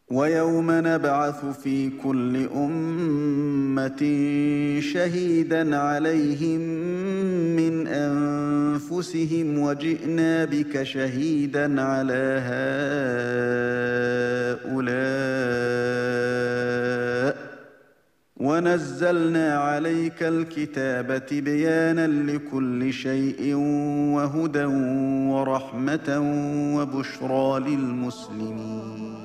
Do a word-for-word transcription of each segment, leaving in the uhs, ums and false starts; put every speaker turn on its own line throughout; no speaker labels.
ويوم نبعث في كل أمة شهيدا عليهم من أنفسهم وجئنا بك شهيدا على هؤلاء ونزلنا عليك الكتاب تبيانا لكل شيء وهدى ورحمة وبشرى للمسلمين.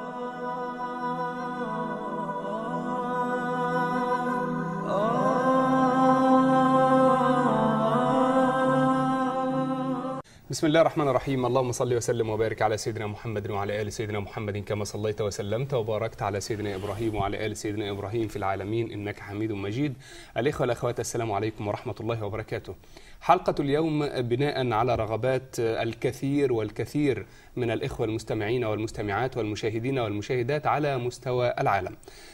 بسم الله الرحمن الرحيم. اللهم صل وسلم وبارك على سيدنا محمد وعلى آل سيدنا محمد كما صليت وسلمت وباركت على سيدنا إبراهيم وعلى آل سيدنا إبراهيم في العالمين إنك حميد مجيد. الإخوة والأخوات، السلام عليكم ورحمة الله وبركاته. حلقة اليوم بناء على رغبات الكثير والكثير من الإخوة المستمعين والمستمعات والمشاهدين والمشاهدات على مستوى العالم،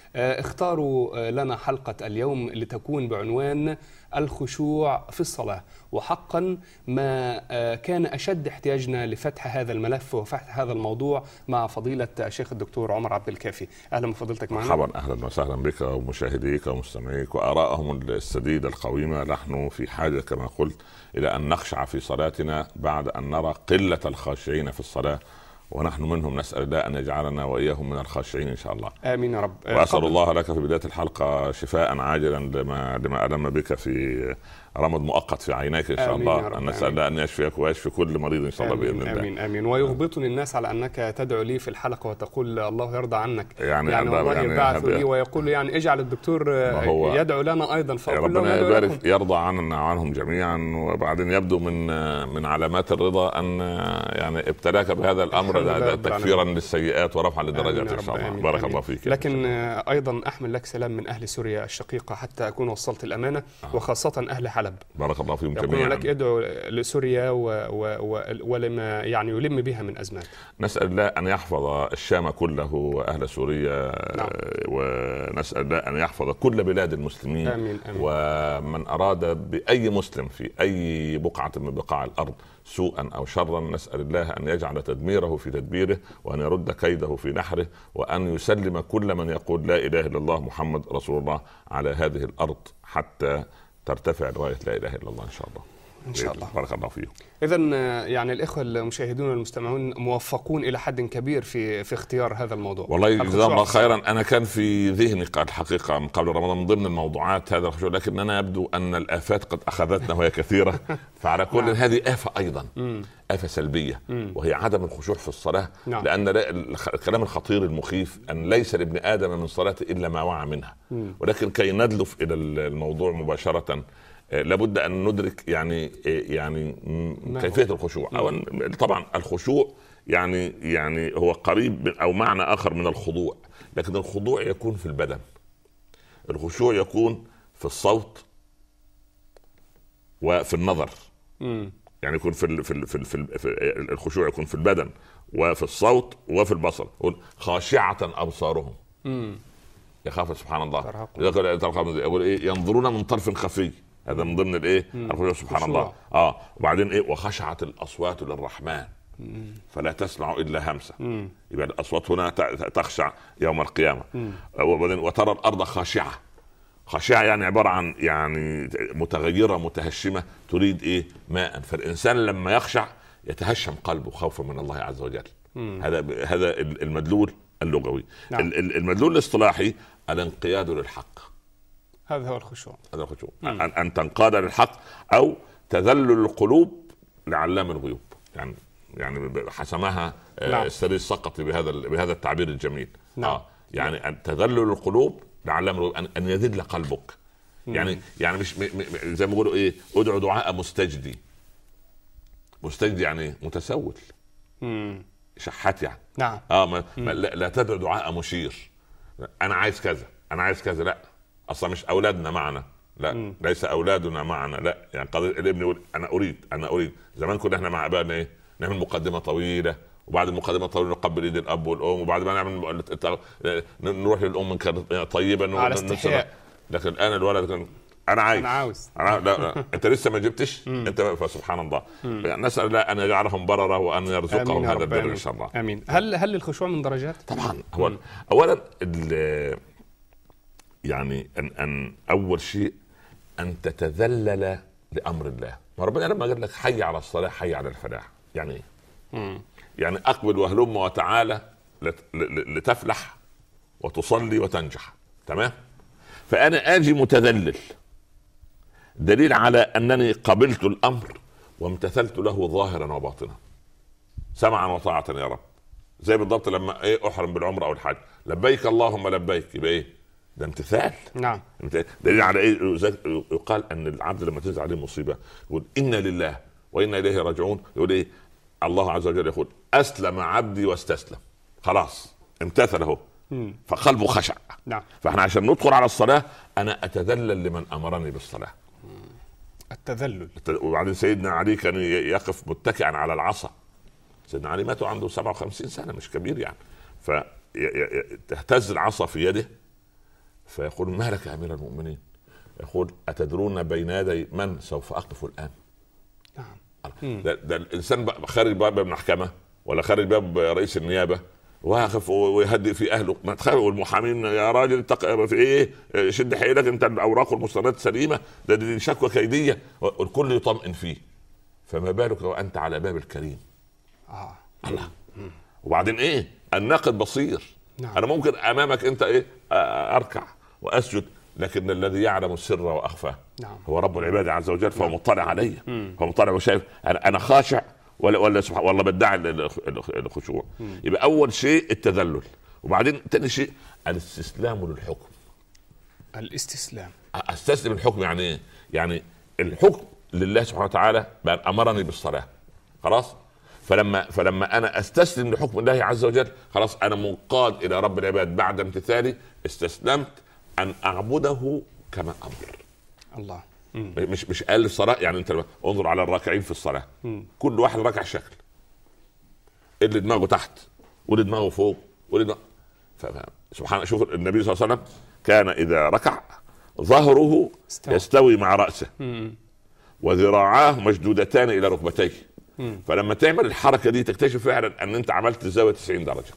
اختاروا لنا حلقة اليوم لتكون بعنوان الخشوع في الصلاة. وحقا ما كان أشد احتياجنا لفتح هذا الملف وفتح هذا الموضوع مع فضيلة الشيخ الدكتور عمر عبد الكافي. أهلا بفضيلتك معنا.
مرحبا، أهلا وسهلا بك ومشاهديك ومستمعيك وآرائهم السديدة القويمة. نحن في حاجة كما قلت إلى أن نخشع في صلاتنا بعد أن نرى قلة الخاشعين في الصلاة، ونحن منهم. نسأل الله أن يجعلنا وإياهم من الخاشعين إن شاء الله.
آمين يا رب.
وأسأل الله لك في بداية الحلقة شفاء عاجلا لما لما ألم بك في رمض مؤقت في عينيك إن شاء الله. أن نسأل الله أن يشفيك ويشفي كل مريض إن شاء الله بإذن الله.
آمين آمين. ويغبطني الناس على أنك تدعو لي في الحلقة وتقول الله يرضى عنك،
يعني,
يعني الله يعني يبعث لي ويقول يعني اجعل الدكتور يدعو لنا أيضا،
فأقول ربنا يبارك يرضى عنا عنهم جميعا. وبعدين يبدو من من علامات الرضا أن يعني ابتلاك بهذا الأمر تكفيرا للسيئات ورفعا للدرجات إن شاء الله. بارك آمين. الله فيك.
لكن أيضا أحمل لك سلام من أهل سوريا الشقيقة حتى أكون وصلت الأمانة، آه. وخاصة أهل حلب. بارك الله فيهم جميعا. يقول لك ادعو لسوريا و... و... و... ولما يعني يلم بها من أزمات.
نسأل الله أن يحفظ الشام كله وأهل سوريا. نعم. ونسأل الله أن يحفظ كل بلاد المسلمين.
آمين آمين.
ومن أراد بأي مسلم في أي بقعة من بقاع الأرض سوءا أو شرا نسأل الله أن يجعل تدميره في تدبيره، وأن يرد كيده في نحره، وأن يسلم كل من يقول لا إله إلا الله محمد رسول الله على هذه الأرض حتى ترتفع رواية لا إله إلا الله إن شاء الله.
إن شاء الله.
بارك الله فيكم.
إذن يعني الإخوة المشاهدون والمستمعون موفقون إلى حد كبير في في اختيار هذا الموضوع.
والله جزاهم الله خيرا. أنا كان في ذهني الحقيقة من قبل رمضان من ضمن الموضوعات هذا الخشوع، لكن أنا يبدو أن الآفات قد أخذتنا وهي كثيرة. فعلى كل نعم. هذه آفة أيضا، مم. آفة سلبية، مم. وهي عدم الخشوع في الصلاة. نعم. لأن الكلام الخطير المخيف أن ليس لابن آدم من صلاة إلا ما وعى منها. مم. ولكن كي ندلف إلى الموضوع مباشرة لابد أن ندرك يعني يعني كيفية الخشوع. أو طبعا الخشوع يعني يعني هو قريب أو معنى آخر من الخضوع، لكن الخضوع يكون في البدن. الخشوع يكون في الصوت وفي النظر. م. يعني يكون في في في, في, في الخشوع يكون في البدن وفي الصوت وفي البصر. خاشعة أبصارهم يخاف سبحان الله. يقول إيه؟ ينظرون من طرف خفي. هذا من ضمن الايه الخشوع سبحان خشوع. الله. اه وبعدين ايه؟ وخشعت الاصوات للرحمن مم. فلا تسمع الا همسه. مم. يبقى الاصوات هنا تخشع يوم القيامه. وبعدين وترى الارض خاشعه. خاشعه يعني عباره عن يعني متغيره متهشمه تريد ايه؟ ماء. فالانسان لما يخشع يتهشم قلبه خوفا من الله عز وجل. مم. هذا هذا المدلول اللغوي. نعم. المدلول الاصطلاحي الانقياد للحق.
هذا هو الخشوع.
هذا الخشوع. أن, أن تنقاد للحق أو تذلل القلوب لعلام الغيوب. يعني يعني حسمها نعم. السري السقطي بهذا بهذا التعبير الجميل. نعم. آه يعني نعم. أن تذلل القلوب لعلام الغيوب، أن, أن يذل قلبك. مم. يعني يعني مش م م زي ما بيقولوا إيه؟ ادعو دعاء مستجدي. مستجدي يعني متسول. مم. شحات يعني.
نعم.
آه ما ما لا, لا تدعو دعاء مشير. أنا عايز كذا، أنا عايز كذا. لا، اصلا مش اولادنا معنا. لا م. ليس اولادنا معنا. لا، يعني قضيه الابن يقول انا اريد انا اريد. زمان كنا احنا مع ابائنا ايه؟ نعمل مقدمه طويله، وبعد المقدمه الطويله نقبل ايد الاب والام، وبعد ما نعمل نروح للام كانت طيبه.
على استحياء.
لكن الان الولد كان انا عايز
انا عاوز
أنا لا, لا. انت لسه ما جبتش انت، فسبحان الله. يعني نسال الله ان يجعلهم برره وان يرزقهم هذا البر ان شاء الله.
امين. هل هل الخشوع من درجات؟
طبعا. هو اولا يعني ان ان اول شيء ان تتذلل لامر الله. ربنا لما قال لك حي على الصلاه حي على الفلاح، يعني ايه؟
مم.
يعني اقبل وهلم وتعالى لتفلح وتصلي وتنجح. تمام. فانا اجي متذلل، دليل على انني قبلت الامر وامتثلت له ظاهرا وباطنا، سمعا وطاعه يا رب. زي بالضبط لما ايه احرم بالعمره او الحج، لبيك اللهم لبيك، يبقى ايه ده؟ امتثال.
نعم.
دليل على ايه؟ يقال ان العبد لما تنزل عليه مصيبه يقول انا لله وانا اليه راجعون، يقول ايه؟ الله عز وجل يقول اسلم عبدي واستسلم، خلاص امتثل اهو، فقلبه خشع.
نعم.
فاحنا عشان ندخل على الصلاه انا اتذلل لمن امرني بالصلاه.
التذلل.
وبعدين سيدنا علي كان يقف متكئا على العصا. سيدنا علي مات عنده سبعة وخمسين سنه، مش كبير يعني. فتهتز العصا في يده فيقول ما لك يا امير المؤمنين؟ يقول اتدرون بين يدي من سوف اقف الان؟
نعم.
ده, ده الانسان خارج باب المحكمه ولا خارج باب رئيس النيابه واقف ويهدئ في اهله، ما تخيل والمحامين يا راجل في ايه شد حيلك انت الاوراق والمستندات سليمه، ده دي شكوى كيديه، والكل يطمئن فيه. فما بالك لو انت على باب الكريم؟
اه
الله. وبعدين ايه؟ الناقد بصير.
نعم.
انا ممكن امامك انت ايه اركع واسجد، لكن الذي يعلم السر واخفى
نعم.
هو رب العباد عز وجل، فهو مطلع علي، فهو مطلع وشايف انا انا خاشع ولا ولا سبحان والله بدعي الخشوع. يبقى اول شيء التذلل، وبعدين ثاني شيء الاستسلام للحكم.
الاستسلام،
استسلم الحكم يعني ايه؟ يعني الحكم لله سبحانه وتعالى بأن امرني بالصلاه، خلاص. فلما فلما انا استسلم لحكم الله عز وجل خلاص انا منقاد الى رب العباد، بعد امتثالي استسلمت ان اعبده كما امر
الله.
مم. مش مش قال الصلاه يعني انت انظر على الراكعين في الصلاه، مم. كل واحد راكع شكل، اللي دماغه تحت واللي دماغه فوق واللي دماغه... سبحان. شوف النبي صلى الله عليه وسلم كان اذا ركع ظهره استوى. يستوي مع راسه، مم. وذراعاه مشدودتان الى ركبتيه. مم. فلما تعمل الحركه دي تكتشف فعلا ان انت عملت الزاويه تسعين درجه.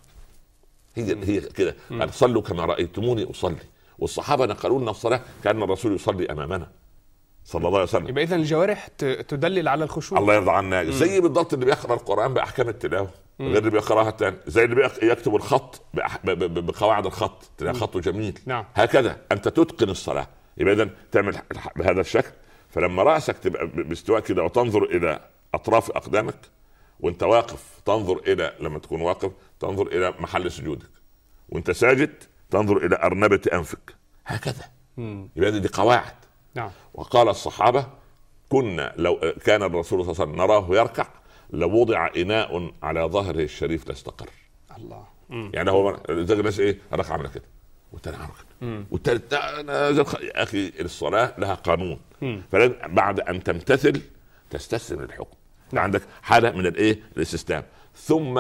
هي مم. هي كده. صلوا كما رايتموني اصلي. والصحابه نقلوا لنا الصلاه كان الرسول يصلي امامنا صلى الله عليه وسلم.
يبقى اذا الجوارح تدلل على الخشوع.
الله يرضى عنك. زي بالضبط اللي بيقرا القران باحكام التلاوه غير اللي بيقراها الثاني، زي اللي بيكتب الخط بقواعد الخط تلاقي خطه جميل.
نعم.
هكذا انت تتقن الصلاه. يبقى اذا تعمل بهذا الشكل، فلما راسك تبقى باستواء كده وتنظر الى اطراف اقدامك، وانت واقف تنظر الى لما تكون واقف تنظر الى محل سجودك، وانت ساجد تنظر الى ارنبه انفك، هكذا. يبقى دي قواعد.
نعم.
وقال الصحابه كنا لو كان الرسول صلى الله عليه وسلم نراه يركع لوضع اناء على ظهره الشريف لاستقر.
الله.
مم. يعني هو زي الناس ايه ركع عمل كده والثاني عمل كده والثالث يا اخي الصلاه لها قانون. فبعد ان تمتثل تستسلم للحكم. نعم. عندك حاله من الايه الاستسلام، ثم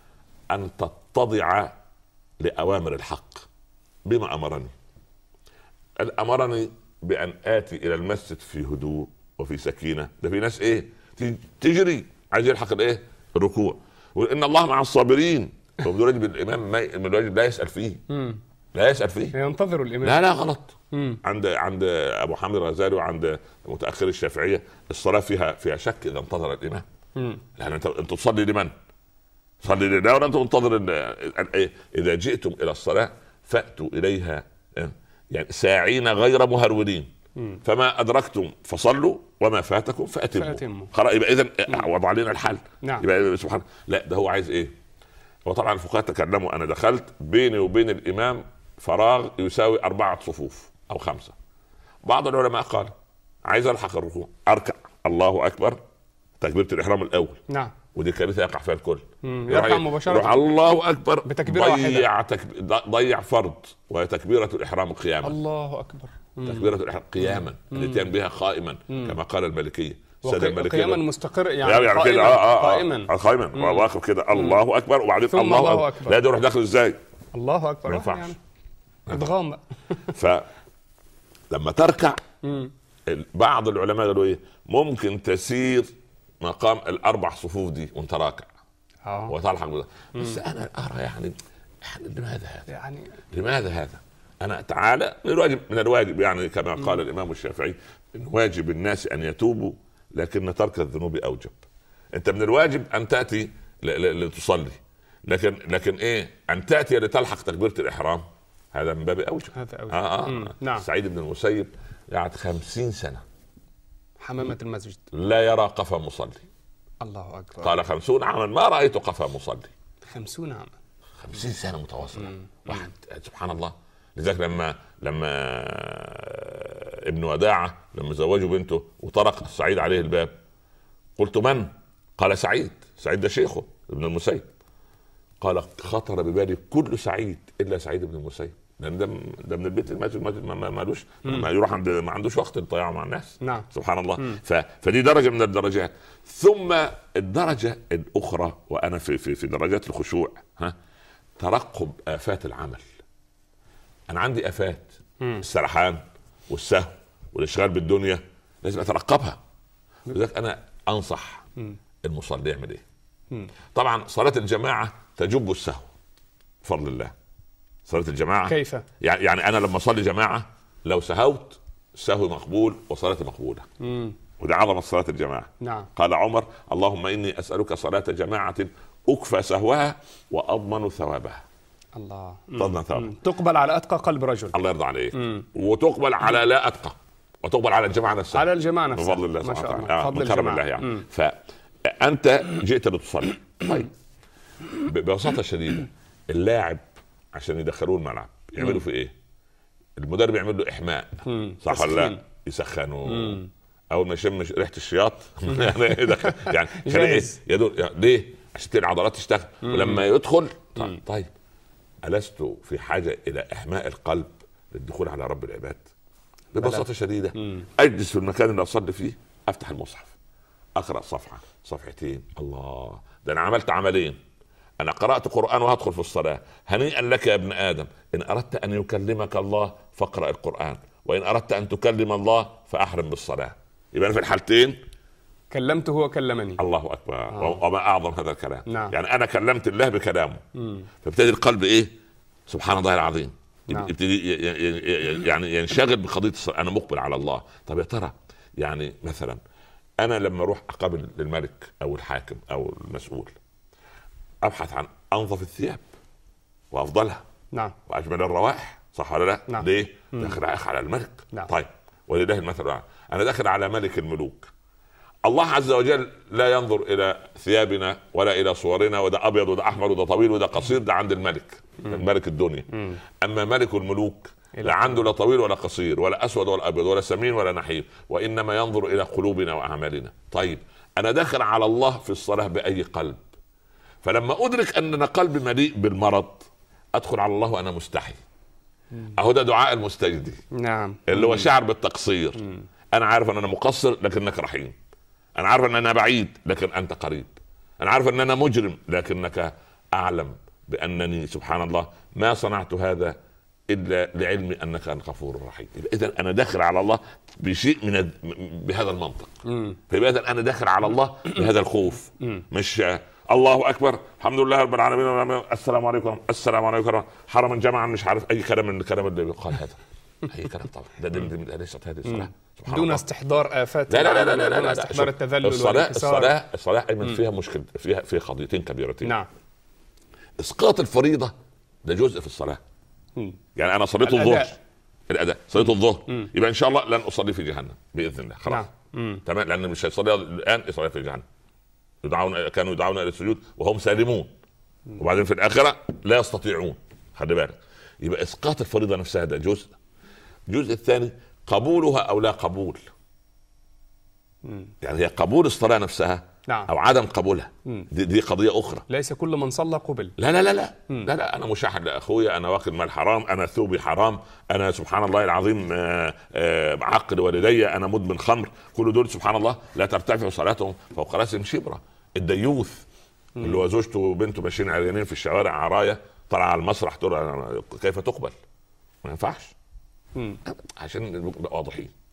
ان تتضع لاوامر الحق. بما امرني امرني بان اتي الى المسجد في هدوء وفي سكينه. ده في ناس ايه تجري عايز يلحق الايه الركوع، وان الله مع الصابرين. فبدول الامام ما الواجب لا يسال فيه. مم. لا يسال فيه،
ينتظر الامام.
لا لا غلط. مم. عند عند ابو حامد الغزالي وعند متاخر الشافعيه الصلاه فيها فيها شك اذا انتظر الامام. مم. لان انت انت تصلي لمن؟ صلي لله ولا انت منتظر؟ اذا جئتم الى الصلاه فاتوا اليها يعني ساعين غير مهرولين. مم. فما ادركتم فصلوا وما فاتكم فاتموا. خلاص يبقى اذا وضع لنا الحل.
نعم.
يبقى سبحان. لا ده هو عايز ايه؟ هو طبعا الفقهاء تكلموا. انا دخلت بيني وبين الامام فراغ يساوي اربعه صفوف او خمسه. بعض العلماء قال عايز الحق الركوع اركع الله اكبر تكبيره الاحرام الاول.
نعم.
ودي كارثه يقع فيها الكل.
يركع مباشره
الله اكبر
بتكبيره
ضيع
واحده.
تكب... ضيع فرض وهي تكبيره الاحرام قياما.
الله اكبر.
تكبيره الاحرام قياما الاتيان بها قائما. مم. كما قال المالكيه.
وقي... قياما مستقر يعني,
يعني
قائما
كده آه آه
قائما
قائما واقف كده الله اكبر وبعدين الله, الله اكبر. لا ده يروح داخل ازاي؟
الله اكبر. ما ينفعش. ادغام.
فلما تركع بعض العلماء قالوا ايه ممكن تسير مقام الاربع صفوف دي وانت راكع
اه
وتلحق بده. بس انا ارى يعني لماذا هذا؟
يعني
لماذا هذا؟ انا تعالى من الواجب من الواجب يعني كما قال الامام الشافعي من واجب الناس ان يتوبوا لكن ترك الذنوب اوجب. انت من الواجب ان تاتي لتصلي، لكن لكن ايه ان تاتي لتلحق تكبيره الاحرام هذا من باب اوجب.
هذا أوجب.
آه آه.
نعم.
سعيد بن المسيب قعد خمسين سنه
حمامة المسجد
لا يرى قفا مصلي.
الله اكبر.
قال خمسون عاما ما رايت قفا مصلي.
خمسون عاما
خمسين سنه متواصله. واحد سبحان الله. لذلك لما لما ابن وداعه لما زوجوا بنته وطرق السعيد عليه الباب قلت من؟ قال سعيد. سعيد ده شيخه ابن المسيب. قال خطر ببالي كل سعيد الا سعيد بن المسيب، لان ده ده من البيت المسجد ما مالوش ما يروح عند ما عندوش وقت للطياع مع الناس.
نعم.
سبحان الله. ف... فدي درجه من الدرجات. ثم الدرجه الاخرى وانا في في في درجات الخشوع ها ترقب آفات العمل. انا عندي آفات السرحان والسهو والاشغال بالدنيا لازم اترقبها. لذلك انا انصح المصلي يعمل ايه؟ طبعا صلاة الجماعة تجب السهو بفضل الله. صلاة الجماعة
كيف؟
يعني يعني انا لما اصلي جماعة لو سهوت سهو مقبول وصلاتي مقبولة.
مم.
وده عظمة صلاة الجماعة.
نعم.
قال عمر اللهم اني اسألك صلاة جماعة اكفى سهوها واضمن ثوابها.
الله.
تضمن ثوابها.
تقبل على اتقى قلب رجل.
الله يرضى عليك. وتقبل على لا اتقى وتقبل على الجماعة نفسها.
على الجماعة نفسها.
بفضل الله
ما شاء الله.
آه
فضل
من كرم الله يعني. مم. فانت جئت لتصلي. طيب ببساطة شديدة اللاعب عشان يدخلوه الملعب يعملوا في ايه؟ المدرب يعمل له احماء صح ولا لا؟ يسخنوا اول ما يشم ريحه الشياط يعني يدخل يعني ايه يدور ليه؟ عشان تلاقي العضلات تشتغل. ولما يدخل طيب, طيب ألست في حاجه الى احماء القلب للدخول على رب العباد؟ ببساطه شديده اجلس في المكان اللي اصلي فيه افتح المصحف اقرا صفحه صفحتين. الله ده انا عملت عملين. أنا قرأت قرآن وهدخل في الصلاة. هنيئا لك يا ابن آدم إن أردت أن يكلمك الله فاقرأ القرآن وإن أردت أن تكلم الله فأحرم بالصلاة. يبقى في الحالتين
كلمته وكلمني.
الله أكبر. آه. وما أعظم هذا الكلام.
نعم.
يعني أنا كلمت الله بكلامه. فابتدي القلب إيه سبحان الله العظيم. نعم. يبتدي يعني ينشغل بقضية الصلاة. أنا مقبل على الله. طب يا ترى يعني مثلا أنا لما أروح أقابل الملك أو الحاكم أو المسؤول ابحث عن انظف الثياب وافضلها.
نعم.
واجمل الروائح صح ولا لا؟
نعم.
ليه؟ داخل على الملك.
نعم.
طيب ولله المثل انا داخل على ملك الملوك. الله عز وجل لا ينظر الى ثيابنا ولا الى صورنا وده ابيض وده احمر وده طويل وده قصير. ده عند الملك الملك الدنيا. مم. اما ملك الملوك لا عنده لا طويل ولا قصير ولا اسود ولا ابيض ولا سمين ولا نحيف وانما ينظر الى قلوبنا واعمالنا. طيب انا داخل على الله في الصلاه باي قلب؟ فلما ادرك ان قلبي مليء بالمرض ادخل على الله وانا مستحي. اهو ده دعاء المستجدي.
نعم.
اللي هو شعر بالتقصير. مم. انا عارف ان انا مقصر لكنك رحيم. انا عارف ان انا بعيد لكن انت قريب. انا عارف ان انا مجرم لكنك اعلم بانني سبحان الله ما صنعت هذا الا لعلمي انك انت غفور رحيم. اذا انا داخل على الله بشيء من الد... بهذا المنطق. فيبقى اذا انا داخل على الله بهذا الخوف. مم. مش الله اكبر الحمد لله رب العالمين السلام عليكم السلام عليكم حرما جمعا مش عارف اي كلام من الكلام اللي بيقال هذا. اي كلام طبعا ده ده ليست هذه الصلاه
دون الله. استحضار افات
لا لا لا لا, لا, لا, لا.
استحضار التذلل
الصلاه الصلاه الصلاه ايمن فيها مشكله فيها في قضيتين كبيرتين.
نعم.
اسقاط الفريضه ده جزء في الصلاه. مم. يعني انا صليت الظهر الاداء صليت الظهر يبقى ان شاء الله لن اصلي في جهنم باذن الله خلاص. نعم. تمام لان مش هيصلي الان يصلي في جهنم. يدعون كانوا يدعون الى السجود وهم سالمون وبعدين في الاخره لا يستطيعون. خلي بالك. يبقى اسقاط الفريضه نفسها ده جزء. الجزء الثاني قبولها او لا قبول. مم. يعني هي قبول الصلاه نفسها. نعم. او عدم قبولها. دي, دي قضيه اخرى.
ليس كل من صلى قبل.
لا لا لا لا مم. لا لا انا مشاحن لاخويا انا واكل مال حرام انا ثوبي حرام انا سبحان الله العظيم عقد والدي انا مدمن خمر. كل دول سبحان الله لا ترتفع صلاتهم فوق راسهم شبرا. الديوث مم. اللي هو زوجته وبنته ماشيين عريانين في الشوارع عرايه طلع على المسرح تقول كيف تقبل؟ ما ينفعش. مم. عشان نبقى واضحين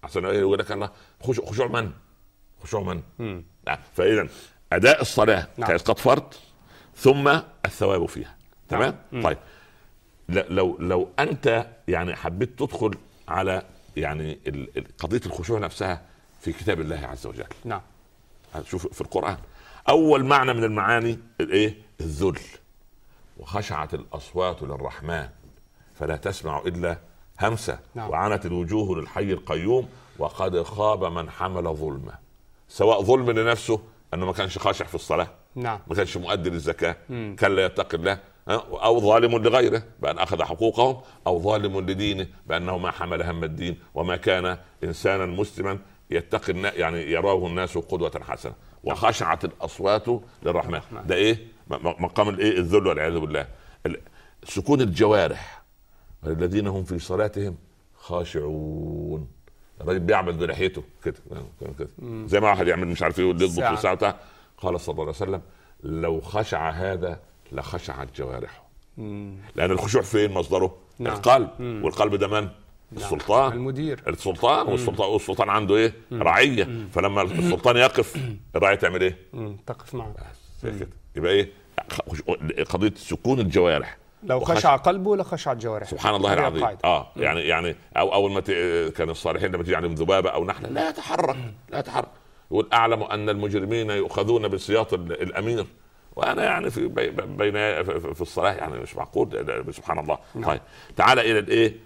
عشان يقول لك الله خشوع من خشوع من نعم. فاذا اداء الصلاه نعم. كاسقاط فرض ثم الثواب فيها تمام. نعم. طيب لو لو انت يعني حبيت تدخل على يعني قضيه الخشوع نفسها في كتاب الله عز وجل
نعم
شوف في القرآن اول معنى من المعاني الايه الذل وخشعت الاصوات للرحمن فلا تسمع الا همسه نعم. وعنت الوجوه للحي القيوم وقد خاب من حمل ظلمه سواء ظلم لنفسه انه ما كانش خاشع في الصلاه نعم. ما كانش مؤدي للزكاه كان لا يتقي الله او ظالم لغيره بان اخذ حقوقهم او ظالم لدينه بانه ما حمل هم الدين وما كان انسانا مسلما يتقي يعني يراه الناس قدوه حسنه وخشعت الاصوات للرحمن ده ايه مقام الايه الذل والعياذ بالله. سكون الجوارح الذين هم في صلاتهم خاشعون الراجل بيعمل بلحيته كده كده زي ما واحد يعمل مش عارف ايه يضبط في ساعته. قال صلى الله عليه وسلم لو خشع هذا لخشعت جوارحه لان الخشوع فين مصدره نعم. القلب مم. والقلب ده من نعم. السلطان المدير السلطان والسلطان والسلطان عنده ايه مم. رعيه مم. فلما السلطان يقف الرعيه تعمل ايه
مم. تقف معه
كده يبقى ايه قضيه سكون الجوارح
لو خشع قلبه لخشعت جوارحه
سبحان الله العظيم اه مم. يعني يعني او اول ما كان الصالحين لما تيجي عليهم ذبابه او نحله لا يتحرك لا يتحرك يقول اعلم ان المجرمين يؤخذون بسياط الامير وانا يعني في بين في الصلاه يعني مش معقول سبحان الله. طيب تعال الى الايه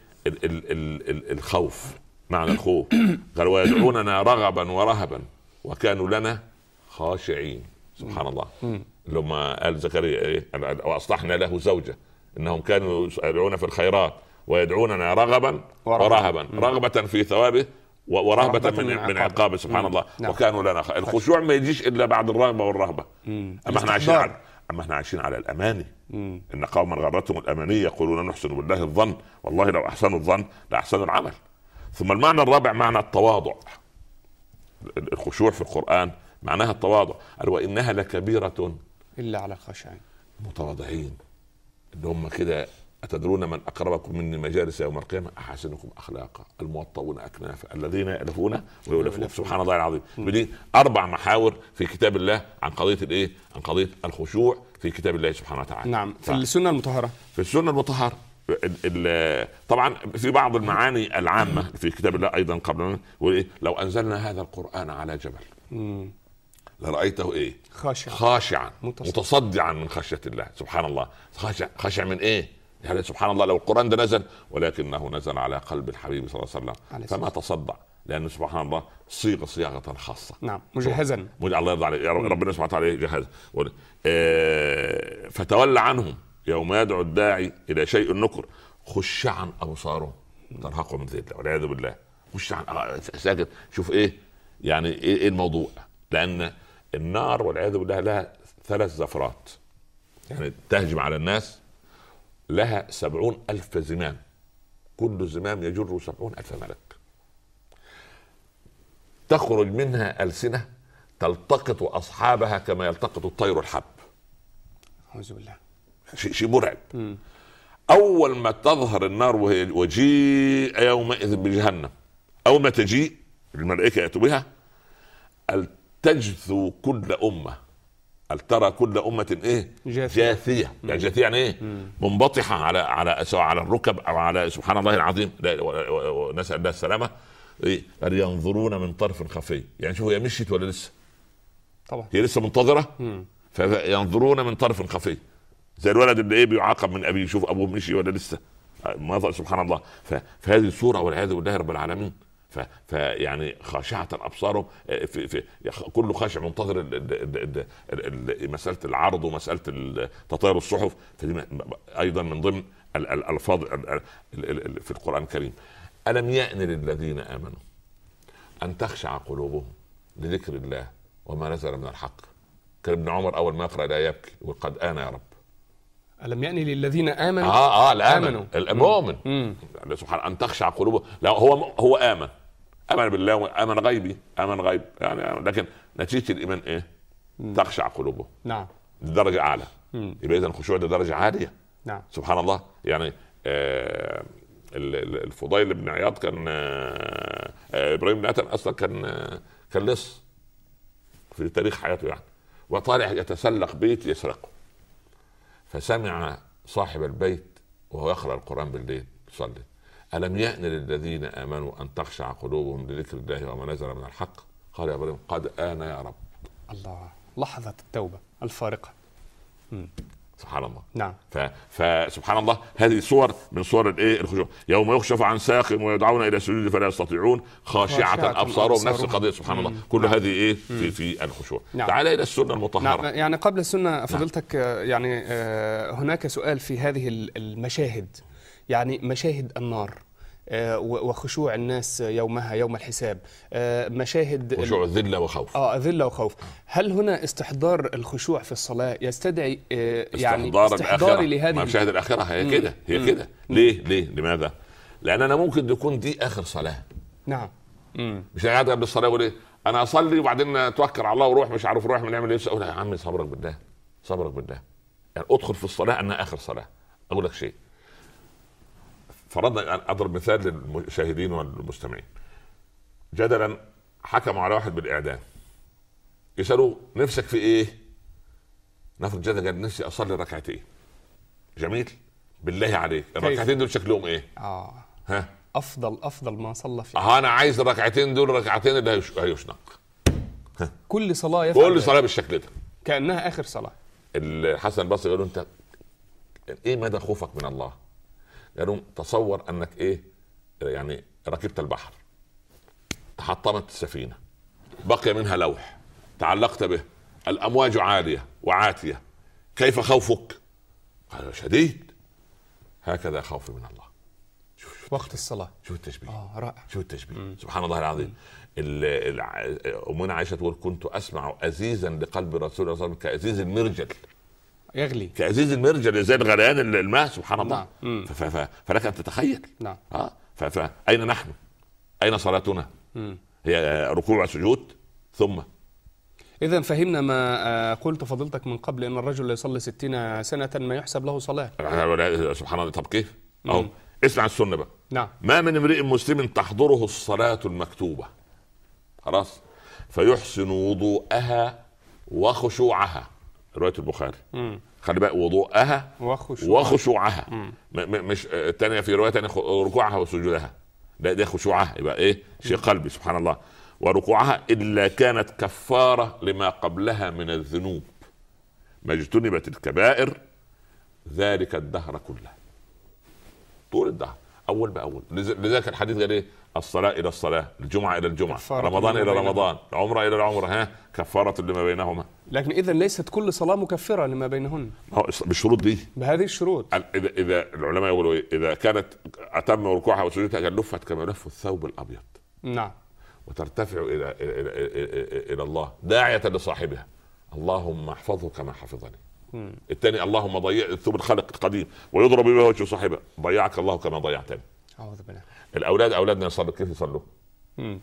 الخوف معنى الخوف قال ويدعوننا رغبا ورهبا وكانوا لنا خاشعين سبحان الله. لما قال زكريا ايه واصلحنا له زوجه انهم كانوا يسارعون في الخيرات ويدعوننا رغبا ورهبا رغبه في ثوابه ورهبة من, من عقابه سبحان الله. نعم. وكانوا لنا الخشوع ما يجيش الا بعد الرغبه والرهبه. مم. اما احنا عايشين على اما احنا عايشين على الاماني. مم. ان قوما غرتهم الاماني يقولون نحسن بالله الظن والله لو احسنوا الظن لاحسنوا العمل. ثم المعنى الرابع معنى التواضع. الخشوع في القرآن معناها التواضع قال وانها لكبيرة
الا على الخاشعين
متواضعين اللي هم كده أتدرون من أقربكم مني مجالس يوم القيامة أحسنكم أخلاقا الموطؤون أكنافا الذين يألفون ويؤلفون سبحان الله العظيم. بدي أربع محاور في كتاب الله عن قضية الإيه عن قضية الخشوع في كتاب الله سبحانه وتعالى.
نعم في السنة المطهرة
في السنة المطهرة طبعا في بعض المعاني العامة في كتاب الله أيضا قبل لو أنزلنا هذا القرآن على جبل مم. لرأيته إيه
خاشعا
خاشعا متصدعا من خشية الله سبحان الله. خاشع خاشع من إيه يعني سبحان الله لو القرآن ده نزل ولكنه نزل على قلب الحبيب صلى الله عليه وسلم فما تصدع لأنه سبحان الله صيغة صياغة خاصة
نعم مجهزا
الله يرضى عليه ربنا سبحانه وتعالى جهز آه فتولى عنهم يوم يدعو الداعي إلى شيء نكر خشعا أبصارهم ترهقهم من ذل والعياذ بالله خشعا ساكت شوف إيه يعني إيه, إيه الموضوع لأن النار والعياذ بالله لها ثلاث زفرات يعني تهجم على الناس لها سبعون ألف زمام كل زمام يجر سبعون ألف ملك تخرج منها ألسنة تلتقط أصحابها كما يلتقط الطير الحب.
أعوذ بالله
شيء شيء مرعب. م. أول ما تظهر النار وجيء يومئذ بجهنم أول ما تجيء الملائكة يأتوا بها تجثو كل أمة هل ترى كل أمة إيه جاثية, جاثية. يعني جاثية يعني إيه مم. منبطحة على على سواء على الركب أو على سبحان الله العظيم ونسأل الله السلامة إيه ينظرون من طرف خفي يعني شوفوا هي مشيت ولا لسه
طبعا هي
لسه منتظرة مم. فينظرون من طرف خفي زي الولد اللي إيه بيعاقب من أبيه يشوف أبوه مشي ولا لسه سبحان الله. فهذه الصورة والعياذ بالله رب العالمين فيعني خاشعة أبصارهم في في كل خاشع منتظر مسألة العرض ومسألة تطاير الصحف فدي أيضا من ضمن الألفاظ في القرآن الكريم. ألم يأن للذين آمنوا أن تخشع قلوبهم لذكر الله وما نزل من الحق. كان ابن عمر أول ما يقرأ لا يبكي وقد آن يا رب.
ألم يأن للذين آمنوا
آه آه الآمن المؤمن سبحان أن تخشع قلوبهم لا هو هو آمن آمن بالله آمن غيبي آمن غيب يعني لكن نتيجة الإيمان إيه مم. تخشع قلوبهم
نعم
درجة أعلى. يبقى إذا الخشوع ده درجة عالية.
نعم
سبحان الله. يعني آه الفضيل بن عياض كان ابراهيم بن ادهم اصلا كان كان لص في تاريخ حياته يعني، وطالع يتسلق بيت يسرقه، فسمع صاحب البيت وهو يقرأ القرآن بالليل يصلي: ألم يأن للذين آمنوا أن تخشع قلوبهم لذكر الله وما نزل من الحق؟ قال يا إبراهيم: قد آن يا رب.
الله، لحظة التوبة الفارقة. مم.
سبحان الله.
نعم.
فسبحان الله، هذه صور من صور الايه الخشوع. يوم يكشف عن ساق ويدعون الى السجود فلا يستطيعون خاشعة ابصارهم، نفس القضيه. سبحان الله، كل نعم. هذه ايه في في الخشوع. نعم. تعال الى السنه المطهره.
نعم. يعني قبل السنه فضلتك نعم. يعني هناك سؤال في هذه المشاهد، يعني مشاهد النار وخشوع الناس يومها يوم الحساب، مشاهد
خشوع ذلة وخوف.
اه ذلة وخوف. هل هنا استحضار الخشوع في الصلاة يستدعي يعني
استحضار
استحضاري لهذه
مشاهد الآخرة؟ هي كده هي كده. ليه ليه لماذا؟ لأن أنا ممكن تكون دي آخر صلاة.
نعم.
مم. مش قاعد قبل الصلاة ولا أنا أصلي وبعدين توكل على الله وروح مش عارف روح بنعمل إيه. أقول يا عمي صبرك بالله صبرك بالله، يعني أدخل في الصلاة أنها آخر صلاة. أقول لك شيء، فرضنا اضرب مثال للمشاهدين والمستمعين. جدلا حكموا على واحد بالاعدام، يسالوه نفسك في ايه؟ نفرض جدلا قال نفسي اصلي ركعتين. جميل، بالله عليك الركعتين دول شكلهم ايه؟
اه
ها
افضل افضل ما صلى فيه.
اه انا عايز الركعتين دول الركعتين اللي هيشنق.
كل صلاه يفعل
كل صلاه بالشكل ده
كانها اخر صلاه.
الحسن البصري قالوا انت ايه مدى خوفك من الله؟ قالوا تصور انك ايه يعني ركبت البحر، تحطمت السفينه، بقي منها لوح تعلقت به، الامواج عاليه وعاتيه، كيف خوفك؟ قال شديد. هكذا خوفي من الله.
شوف شوف وقت الصلاه.
شوف التشبيه.
اه رائع.
شوف التشبيه. مم. سبحان الله العظيم. امنا عائشه تقول كنت اسمع ازيزا لقلب رسول الله صلى الله عليه وسلم كازيز المرجل،
يغلي
كأزيز المرجل زي الغليان الماء. سبحان الله.
نعم.
ف... ف... فلك أن تتخيل.
نعم.
آه. ف... ف... أين نحن؟ أين صلاتنا؟ مم. هي ركوع وسجود ثم.
إذا فهمنا ما قلت فضلتك من قبل أن الرجل يصلي ستين سنة ما يحسب له صلاة.
سبحان الله. طب كيف؟ أهو اسمع السنة بقى.
نعم.
ما من امرئ مسلم تحضره الصلاة المكتوبة خلاص فيحسن وضوءها وخشوعها، رواية البخاري. مم. خلي بقى وضوءها وخشوعها, وخشوعها. م- مش الثانيه في روايه ثانيه ركوعها وسجودها، ده ده خشوعها يبقى ايه شيء قلبي. سبحان الله. وركوعها الا كانت كفاره لما قبلها من الذنوب، ما اجتنبت الكبائر ذلك الدهر كله، طول الدهر اول باول. لذلك الحديث قال ايه؟ الصلاه الى الصلاه، الجمعه الى الجمعه، رمضان الى رمضان، العمره الى العمره، ها كفاره لما بينهما.
لكن اذا ليست كل صلاه مكفره لما بينهن
بالشروط دي،
بهذه الشروط.
اذا اذا العلماء يقولوا ايه؟ اذا كانت اتم ركوعها وسجودها كان لفت كما يلف الثوب الابيض.
نعم.
وترتفع الى الى الى, إلى, إلى الله داعيه لصاحبها اللهم احفظه كما حفظني. الثاني اللهم ضيع الثوب الخلق القديم ويضرب به وجه صاحبه ضيعك الله كما ضيعتني.
اعوذ بالله.
الاولاد اولادنا يصلوا كيف يصلوا؟ مم.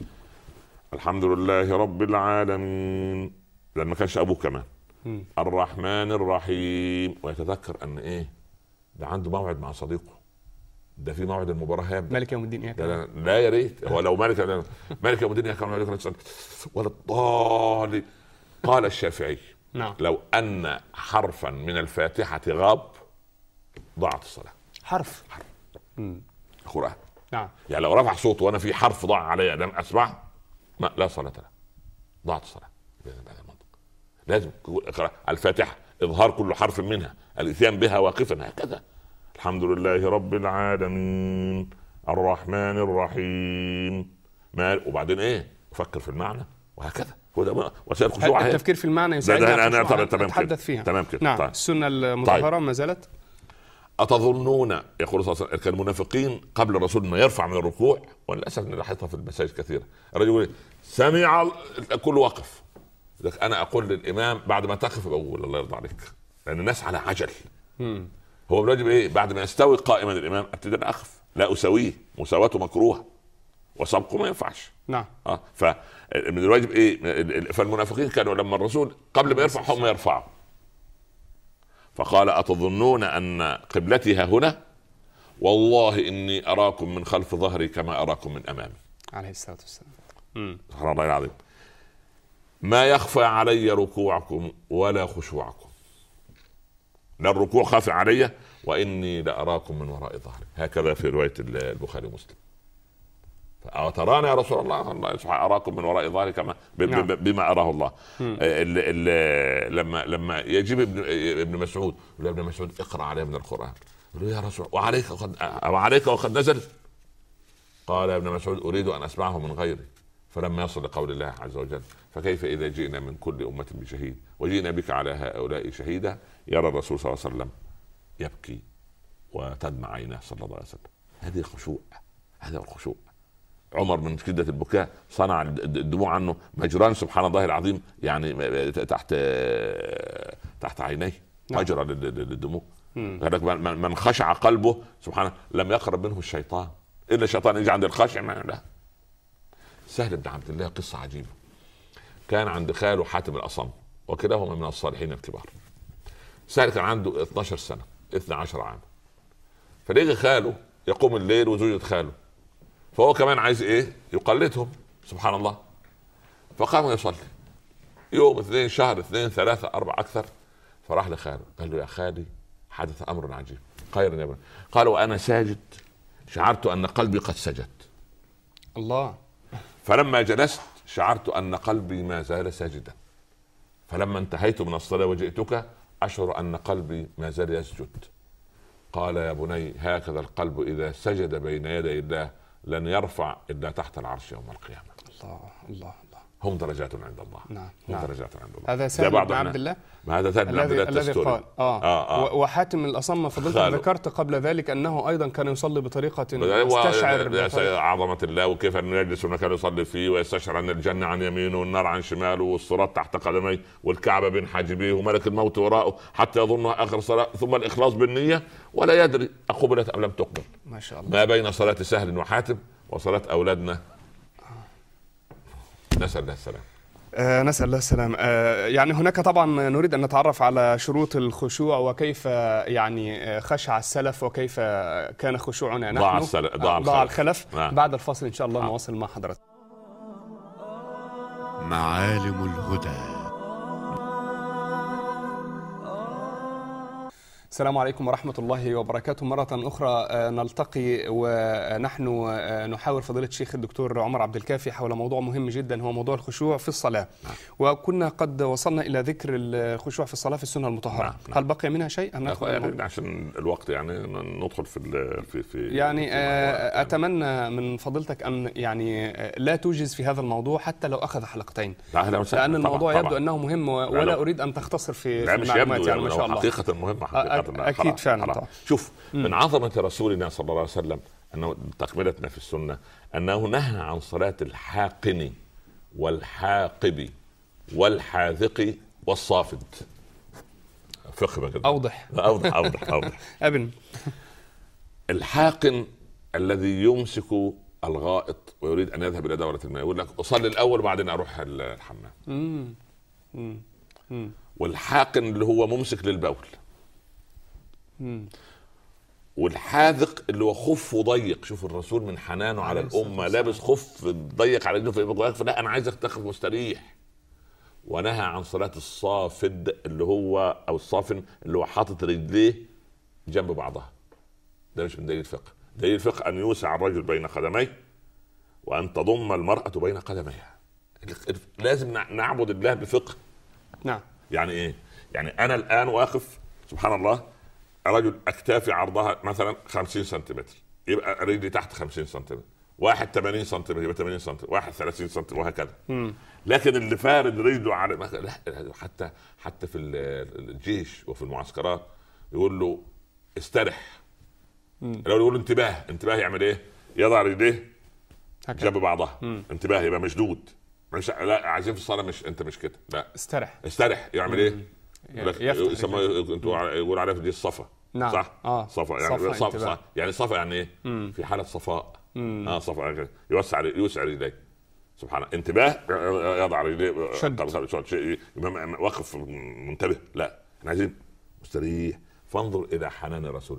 الحمد لله رب العالمين لما كانش ابوه كمان. مم. الرحمن الرحيم، ويتذكر ان ايه ده عنده موعد مع صديقه، ده في موعد المباراه
مالك يوم الدين.
لا, لا يا ريت هو لو مالك مالك يوم الدين كان ولا الضالين. قال الشافعي
نعم.
لو ان حرفا من الفاتحه غاب ضاعت الصلاه.
حرف
حرف
امم
قرآن.
نعم.
يعني لو رفع صوته وانا في حرف ضاع علي لم اسمع ما لا صلاه له، ضاعت الصلاه. بهذا المنطق لازم الفاتحه اظهار كل حرف منها، الاتيان بها واقفا هكذا. الحمد لله رب العالمين الرحمن الرحيم ما وبعدين ايه افكر في المعنى وهكذا. هو ده وسائل الخشوع.
التفكير في المعنى يساعدنا
انا
نتحدث فيها.
تمام كده.
نعم. طيب. السنه المطهره طيب. ما زالت. أتظنون يقول صلى الله عليه وسلم كان المنافقين قبل الرسول ما يرفع من الركوع، وللأسف نلاحظها في المساجد كثيرة، الرجل يقول سمع كل وقف. أنا أقول للإمام بعد ما تقف بقول الله يرضى عليك، لأن الناس على عجل. مم. هو الواجب إيه؟ بعد ما يستوي قائما الإمام أبتدي أنا أخف، لا أسويه، مساواته مكروه وسبقه ما ينفعش. نعم.
أه فمن الواجب إيه؟ فالمنافقين كانوا لما الرسول قبل ما يرفع هم يرفعوا، فقال أتظنون أن قبلتي ها هنا والله إني أراكم من خلف ظهري كما أراكم من أمامي
عليه الصلاة والسلام.
سبحان الله العظيم. ما يخفى علي ركوعكم ولا خشوعكم، لا الركوع خافي علي وإني لأراكم من وراء ظهري، هكذا في رواية البخاري ومسلم. تراني يا رسول الله الله أراكم من وراء ظهري كما بما أراه الله. ال ال لما لما يجيب ابن ابن مسعود يقول ابن مسعود اقرأ عليه من القرآن، يقول يا رسول وعليك وقد وعليك وقد نزل. قال ابن مسعود أريد أن أسمعه من غيري. فلما يصل لقول الله عز وجل فكيف إذا جئنا من كل أمة بشهيد وجئنا بك على هؤلاء شهيدا، يرى الرسول صلى الله عليه وسلم يبكي وتدمع عيناه صلى الله عليه وسلم. هذه الخشوع، هذا الخشوع. عمر من شدة البكاء صنع الدموع عنه مجران سبحان الله العظيم، يعني تحت تحت عينيه مجرى للدموع. من خشع قلبه سبحانه لم يقرب منه الشيطان، إلا الشيطان يجي عند الخشع ما لا. سهل بن عبد الله قصة عجيبة. كان عند خاله حاتم الأصم وكلاهما من الصالحين الكبار. سهل كان عنده اثناشر سنة اثني عشر عام، فلقى خاله يقوم الليل وزوجة خاله، فهو كمان عايز ايه يقلدهم سبحان الله. فقام يصلي يوم اثنين شهر اثنين ثلاثة أربعة أكثر، فراح لخاله قال له يا خالي حدث أمر عجيب. خير يا ابن. قال وأنا ساجد شعرت أن قلبي قد سجد. الله. فلما جلست شعرت أن قلبي ما زال ساجدا، فلما انتهيت من الصلاة وجئتك أشعر أن قلبي ما زال يسجد. قال يا بني هكذا القلب إذا سجد بين يدي الله لن يرفع إلا تحت العرش يوم القيامة. الله الله الله. هم درجات عند الله. نعم. هم نعم. درجات عند الله.
هذا سهل بن عبد الله.
هذا سهل بن عبد الله
الذي قال آه. آه. آه. وحاتم الأصم فضلت ذكرت قبل ذلك أنه أيضا كان يصلي بطريقة يستشعر
عظمة الله وكيف أنه يجلس هناك يصلي فيه ويستشعر أن الجنة عن يمينه والنار عن شماله والصراط تحت قدميه والكعبة بين حاجبيه وملك الموت وراءه حتى يظنها آخر صلاة، ثم الإخلاص بالنية ولا يدري أقبلت أم لم تقبل. ما شاء الله. ما بين صلاة سهل وحاتم وصلاة أولادنا نسأل الله السلام.
آه نسأل الله السلام. آه يعني هناك طبعا نريد أن نتعرف على شروط الخشوع وكيف يعني خشع السلف وكيف كان خشوعنا نحن.
ضاع السلف ضاع,
ضاع الخلف. آه. بعد الفصل إن شاء الله آه. نواصل مع حضرتك.
معالم الهدى.
السلام عليكم ورحمة الله وبركاته. مرة أخرى نلتقي ونحن نحاور فضيلة الشيخ الدكتور عمر عبد الكافي حول موضوع مهم جدا هو موضوع الخشوع في الصلاة. وكنا قد وصلنا إلى ذكر الخشوع في الصلاة في السنة المطهرة. هل بقي منها شيء؟
يعني عشان الوقت يعني ندخل في في في
يعني في أتمنى من فضيلتك أن يعني لا توجز في هذا الموضوع حتى لو أخذ حلقتين، لأن الموضوع طبعا. يبدو أنه مهم ولا أريد أن تختصر في المعلومات يعني ما شاء الله.
حقيقة مهمة حقيقة.
أكيد فعلا.
شوف من عظمة رسولنا صلى الله عليه وسلم أنه تكملتنا في السنة أنه نهى عن صلاة الحاقن والحاقب والحاذق والصافد. فقه بقى.
أوضح
أوضح أوضح أوضح
أبن.
الحاقن الذي يمسك الغائط ويريد أن يذهب إلى دورة الماء يقول لك أصلي الأول وبعدين أروح الحمام. مم. مم. مم. والحاقن اللي هو ممسك للبول. مم. والحاذق اللي هو خف ضيق. شوف الرسول من حنانه على الأمة لابس خف ضيق على جنبه فلا أنا عايزك تاخذ مستريح. ونهى عن صلاة الصافد اللي هو أو الصافن اللي هو حاطط رجليه جنب بعضها. ده مش من دليل الفقه. دليل الفقه أن يوسع الرجل بين قدميه وأن تضم المرأة بين قدميها. لازم نعبد الله بفقه.
نعم.
يعني إيه؟ يعني أنا الآن واقف سبحان الله رجل أكتافي عرضها مثلا خمسين سنتيمتر يبقى رجلي تحت خمسين سنتيمتر، واحد ثمانين سنتيمتر يبقى ثمانين سنتيمتر، واحد ثلاثين سنتيمتر وهكذا. مم. لكن اللي فارد رجله على لا حتى حتى في الجيش وفي المعسكرات يقول له استرح. مم. لو يقول له انتباه انتباه يعمل ايه؟ يضع رجليه جنب بعضها. مم. انتباه يبقى مشدود. مش لا عايزين في الصلاة مش انت مش كده لا
استرح
استرح يعمل ايه؟ يسمى يقول عليها دي الصفا.
نعم.
صح.
آه.
صفا يعني صفا, صفا, صفا يعني صفا يعني ايه؟ مم. في حالة صفاء. مم. اه صفا يعني يوسع يوسع رجليه سبحان الله. انتباه يضع رجليه شد وقف منتبه. لا احنا عايزين مستريح. فانظر الى حنان رسول الله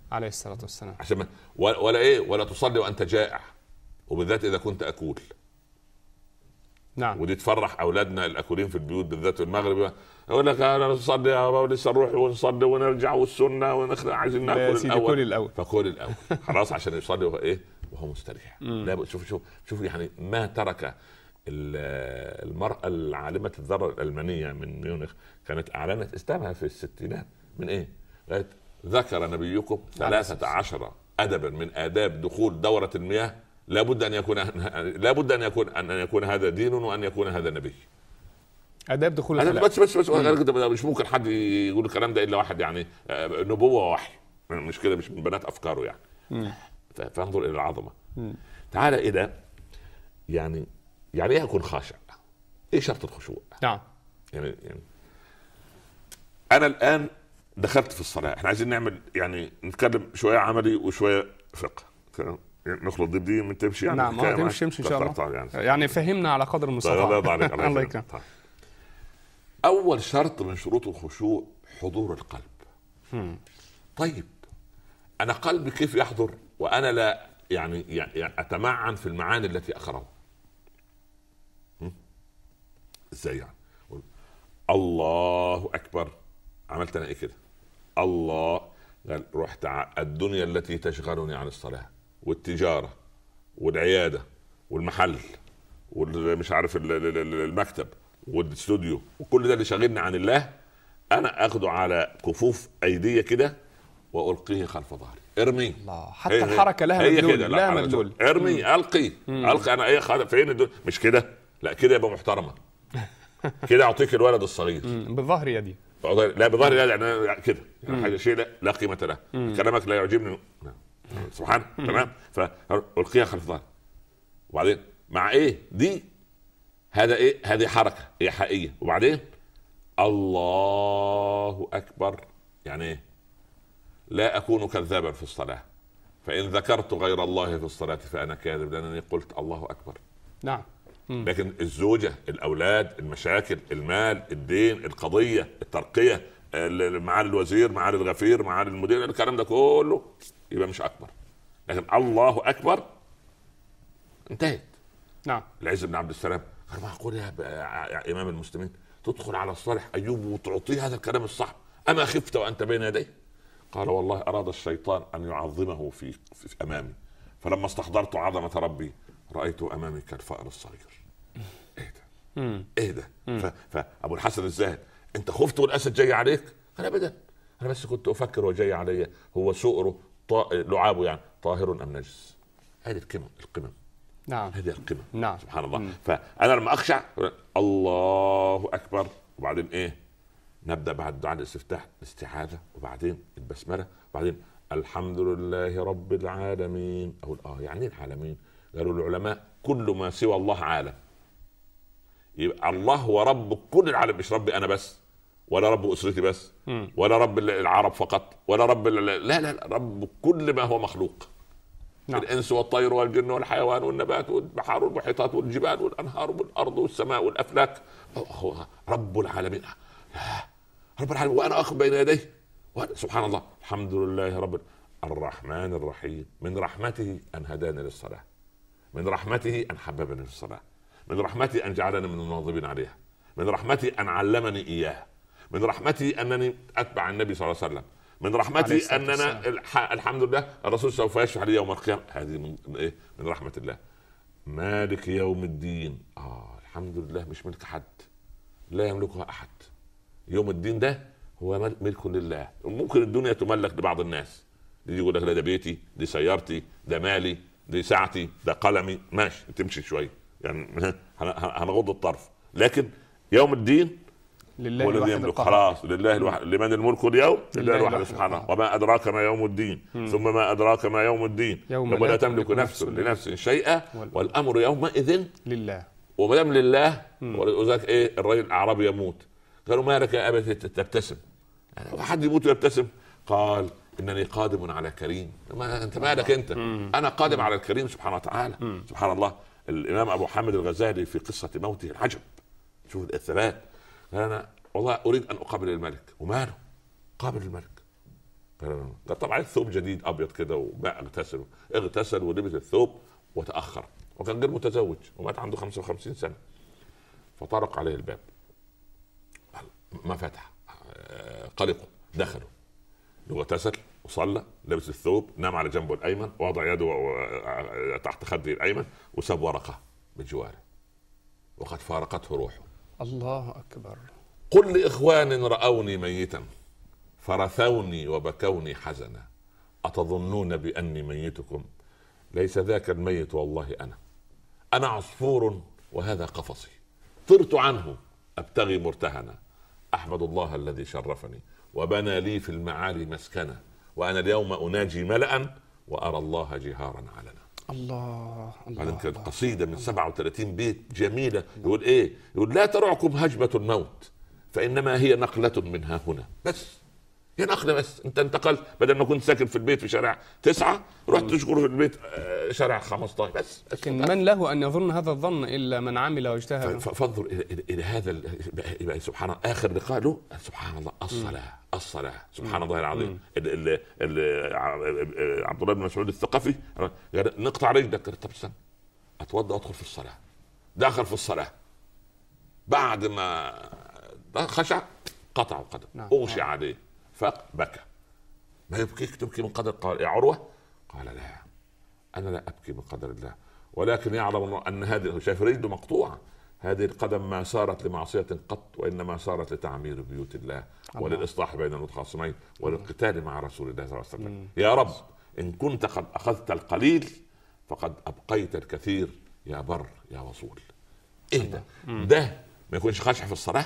عليه الصلاة والسلام.
عشان ما ولا ايه ولا تصلي وانت جائع، وبالذات اذا كنت اكول.
نعم.
ودي تفرح اولادنا الاكولين في البيوت بالذات في المغرب، يقول لك انا نصلي يا بابا لسه نروح ونصلي ونرجع والسنه ونخلع عايزين ناكل الاول.
كل الاول
فكل الاول خلاص عشان يصلي وهو ايه وهو مستريح. لا شوف شوف شوف يعني ما ترك المراه العالمه الذره الالمانيه من ميونخ كانت اعلنت اسلامها في الستينات من ايه؟ قالت ذكر نبيكم ثلاثة عشر ادبا من اداب دخول دوره المياه لابد ان يكون لابد ان يكون ان يكون هذا دين وان يكون هذا نبي.
اداب دخول الخلاء.
بس بس بس مش ممكن حد يقول الكلام ده الا واحد يعني نبوه ووحي، مش كده، مش من بنات افكاره يعني. مم. فانظر الى العظمه. مم. تعال الى يعني يعني ايه اكون خاشع؟ ايه شرط الخشوع؟
نعم.
يعني يعني انا الان دخلت في الصلاه، احنا عايزين نعمل يعني نتكلم شويه عملي وشويه فقه، نخلط دي بدي من تمشي يعني.
نعم تمشي تمشي ان شاء الله يعني, يعني فهمنا على قدر المستطاع. الله يكرمك.
اول شرط من شروط الخشوع حضور القلب. هم. طيب انا قلبي كيف يحضر وانا لا يعني, يعني اتمعن في المعاني التي اقراها؟ ازاي يعني؟ الله اكبر، عملت انا ايه كده؟ الله قال رحت الدنيا التي تشغلني عن الصلاه والتجاره والعياده والمحل والمش عارف المكتب والاستوديو وكل ده اللي شاغلني عن الله، انا اخده على كفوف ايديا كده والقيه خلف ظهري. ارمي
الله. حتى هي الحركه لها مدلول. لا مدلول.
ارمي. مم. القي. مم. القي. انا ايه خالف فين الدول. مش كده، لا كده يبقى محترمه. كده اعطيك الولد الصغير
بظهر يدي.
لا بظهر يدي يعني كده يعني حاجه شيء لا, لا قيمه له. مم. كلامك لا يعجبني. سبحان. تمام. فالقيها خلف ظهري. وبعدين مع ايه دي؟ هذا ايه؟ هذه حركه ايحائيه. وبعدين الله اكبر يعني ايه؟ لا اكون كذابا في الصلاه، فان ذكرت غير الله في الصلاه فانا كاذب لانني قلت الله اكبر.
نعم.
مم. لكن الزوجه، الاولاد، المشاكل، المال، الدين، القضيه، الترقيه، معالي الوزير، معالي الغفير، معالي المدير، الكلام ده كله يبقى مش اكبر. لكن الله اكبر انتهت.
نعم.
العز بن عبد السلام قال معقول يا, يا امام المسلمين تدخل على الصالح ايوب وتعطيه هذا الكلام الصح؟ اما خفت وانت بين يديه؟ قال والله اراد الشيطان ان يعظمه في, في, في امامي، فلما استحضرت عظمه ربي رايت امامي كالفأر الصغير. ايه ده؟ ايه ده؟ فابو الحسن الزاهد انت خفت والاسد جاي عليك؟ قال ابدا، انا بس كنت افكر وجاي علي هو سؤره طا... لعابه يعني طاهر ام نجس. هذه القمم القمم.
نعم.
هذه القمم.
نعم.
سبحان الله. مم. فانا لما اخشع الله اكبر، وبعدين ايه؟ نبدا بعد دعاء الاستفتاح الاستعاذه، وبعدين البسمله، وبعدين الحمد لله رب العالمين. اقول اه يعني ايه العالمين؟ قالوا العلماء كل ما سوى الله عالم. يبقى الله هو رب كل العالم، مش ربي انا بس، ولا رب اسرتي بس، مم. ولا رب العرب فقط، ولا رب لا لا, لا رب كل ما هو مخلوق. نعم. الانس والطير والجن والحيوان والنبات والبحار والمحيطات والجبال والانهار والارض والسماء والافلاك، هو رب العالمين. رب العالمين وانا اخذ بين يديه. سبحان الله. الحمد لله رب الرحمن الرحيم. من رحمته ان هداني للصلاه، من رحمته ان حببني في الصلاه، من رحمته ان جعلني من المواظبين عليها، من رحمته ان علمني اياه، من رحمته انني اتبع النبي صلى الله عليه وسلم، من رحمتي اننا الحمد لله الرسول سوف يشفع لي يوم القيامه. هذه من ايه؟ من رحمه الله. مالك يوم الدين. اه الحمد لله مش ملك حد، لا يملكها احد. يوم الدين ده هو ملك لله. ممكن الدنيا تملك لبعض الناس، دي يقول لك لا ده بيتي، دي سيارتي، ده مالي، دي ساعتي، ده قلمي، ماشي تمشي شويه يعني هنغض الطرف. لكن يوم الدين
لله الواحد
القهار. خلاص لله الواحد. لمن الملك اليوم؟ لله الواحد سبحانه. وما أدراك ما يوم الدين. مم. ثم ما أدراك ما يوم الدين يوم لا تملك نفس لنفس شيئا والأمر يومئذ
لله.
وما دام لله وذاك ايه الرجل الأعرابي يموت، قالوا ما لك يا أبت تبتسم؟ يعني حد يموت ويبتسم؟ قال إنني قادم على كريم. ما أنت مالك أنت؟ مم. أنا قادم مم. على الكريم سبحانه وتعالى. مم. سبحان الله. الإمام أبو حامد الغزالي في قصة موته العجب، شوف الثبات. انا والله اريد ان اقابل الملك. وماله؟ قابل الملك. قال طبعا ثوب جديد ابيض كده وبقى اغتسل اغتسل ولبس الثوب وتاخر، وكان غير متزوج ومات عنده خمسة وخمسين سنه. فطرق عليه الباب ما فتح، قلقوا، دخلوا، اغتسل وصلى، لبس الثوب، نام على جنبه الايمن، وضع يده تحت خده الايمن، وساب ورقه بجواره وقد فارقته روحه.
الله اكبر.
قل لاخوان راوني ميتا فرثوني وبكوني حزنا اتظنون باني ميتكم؟ ليس ذاك الميت والله انا انا عصفور وهذا قفصي، طرت عنه ابتغي مرتهنا، احمد الله الذي شرفني وبنى لي في المعالي مسكنا، وانا اليوم اناجي ملأ وارى الله جهارا علنا.
الله الله.
بعدين كانت قصيده من سبعة وثلاثين بيت جميله، يقول ايه؟ يقول لا ترعكم هجمه الموت فانما هي نقله من ها هنا. بس هي نقله، بس انت انتقلت، بدل ما كنت ساكن في البيت في شارع تسعة رحت تشكر في البيت شارع خمسة عشر. بس
لكن من له ان يظن هذا الظن الا من عمل واجتهد.
فانظر الى, إلى هذا سبحان الله. اخر لقاء له سبحان الله الصلاه الصلاه سبحان الله العظيم. ال ال عبد الله بن مسعود الثقفي نقطع رجلك، طب استنى اتوضا ادخل في الصلاه. دخل في الصلاه بعد ما خشع قطع القدم، نعم. اغشي عليه فبكى. ما يبكيك تبكي من قدر؟ قال يا عروه، قال لا انا لا ابكي من قدر الله، ولكن يعلم ان هذه، شايف رجله مقطوعه، هذه القدم ما صارت لمعصيه قط وانما صارت لتعمير بيوت الله, الله. وللاصلاح بين المتخاصمين وللقتال مع رسول الله صلى الله عليه وسلم. يا رب ان كنت قد اخذت القليل فقد ابقيت الكثير يا بر يا وصول. ايه ده؟ ده ما يكونش خاشع في الصلاه.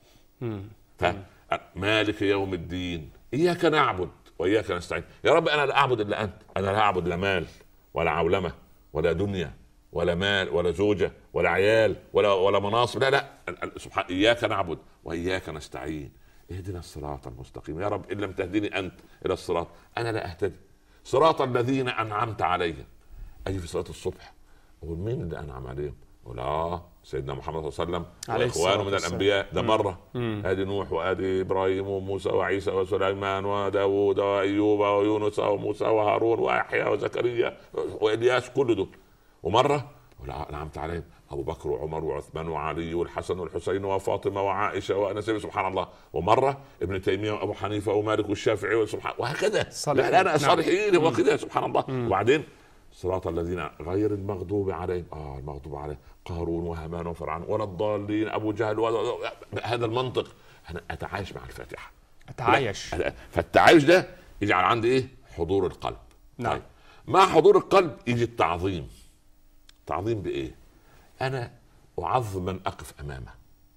فمالك يوم الدين اياك نعبد واياك نستعين. يا رب انا لا اعبد الا انت، انا لا اعبد لا مال ولا عولمه ولا دنيا ولا مال ولا زوجه ولا عيال ولا ولا مناصب، لا لا سبحان اياك نعبد واياك نستعين. اهدنا الصراط المستقيم. يا رب ان لم تهدني انت الى الصراط انا لا اهتدي. صراط الذين انعمت عليهم. اجي في صلاه الصبح اقول مين اللي انعم عليهم؟ ولا سيدنا محمد صلى الله عليه وسلم واخوانه من الانبياء. ده مره ادي نوح وادي ابراهيم وموسى وعيسى وسليمان وداوود وايوب ويونس وموسى وهارون ويحيى وزكريا والياس، كل دول. ومره ولا انعمت عليهم ابو بكر وعمر وعثمان وعلي والحسن والحسين وفاطمه وعائشه وانس، سبحان الله. ومره ابن تيميه وابو حنيفه ومالك والشافعي وسبحان، وهكذا. لا لا الصالحين وكذا سبحان الله. وبعدين صراط الذين غير المغضوب عليهم، اه المغضوب عليهم قارون وهامان وفرعون ولا الضالين ابو جهل و... هذا المنطق. انا اتعايش مع الفاتحه،
اتعايش.
فالتعايش ده يجعل عندي ايه؟ حضور القلب.
نعم.
طيب مع حضور القلب يجي التعظيم. تعظيم بايه؟ انا اعظم من اقف امامه.